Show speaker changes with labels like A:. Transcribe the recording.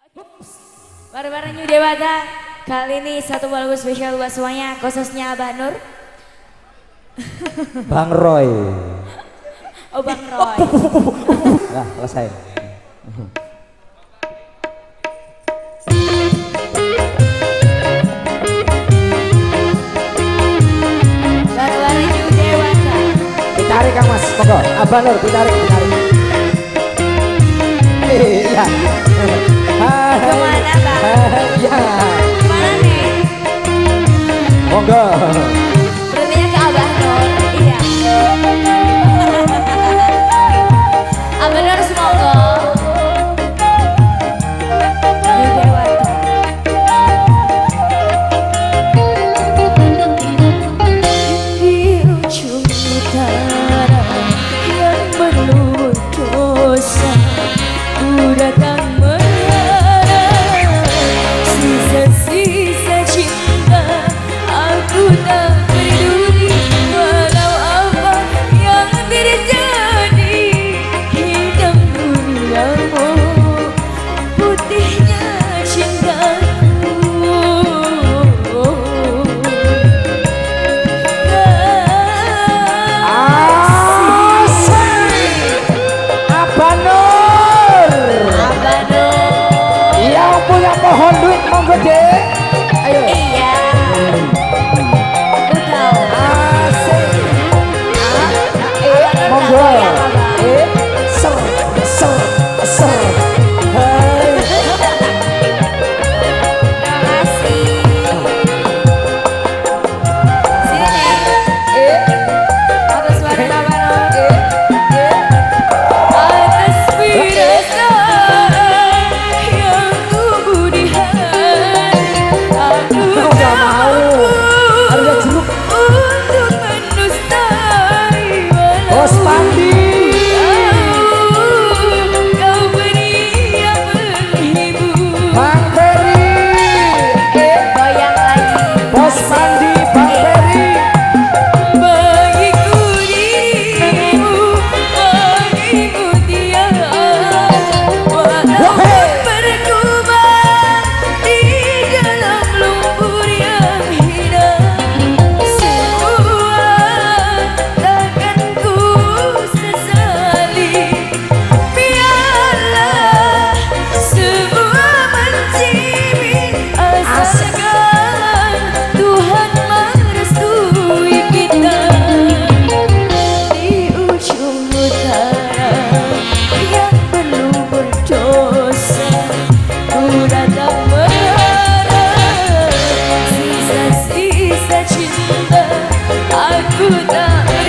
A: Bareng-bareng New Dewata. Kali ini satu lagu spesial buat semuanya, khususnya Abah Nur.
B: Bang Roy.
A: Oh Bang Roy.
B: Nah, selesai.
A: Bareng-bareng New Dewata.
B: Ditarik Kang Mas, monggo. Abah Nur, ditarik. Iya.
A: Kemana Bang?
B: Iya.
A: Kemana nih?
B: Monggo.
A: Berarti ke Abah Nur. Iya. Abah Nur semoga. New Dewata. Di ujung utara yang penuh dosa, ku datang mengarah sisa-sisa cinta. Aku tak peduli walau apa yang terjadi. Hitam duniamu, putihnya cintaku.
B: Abah Nur.
A: Abah Nur.
B: Yang punya pohon duit monggo deh. Ayo.
A: Iya. Aku tahu.
B: Asik.
A: Abah Nur
B: Monggo.
A: tahu yang Abah.
B: Ser. Hai.
A: Terima kasih. Sini nih. Atas suara Abah Nur. Atas perasaan yang tumbuh di hati, aku
B: Udah mau. Ada jeruk.
A: untuk mendustai
B: Bos
A: walau
B: Pandi.
A: kau beri yang menghibur.
B: Bang Ferry.
A: Goyang lagi.
B: Bos Pandi, Bang Ferry.
A: Bagiku dirimu, bagimu dia. Walaupun berkubang di dalam lumpur yang hitam, semua takkan ku sesali. Biarlah semua mencibir, asalkan Tuhan merestui kita. Di ujung utara yang penuh berdosa, ku datang mengharap sisa-sisa cinta. Aku tak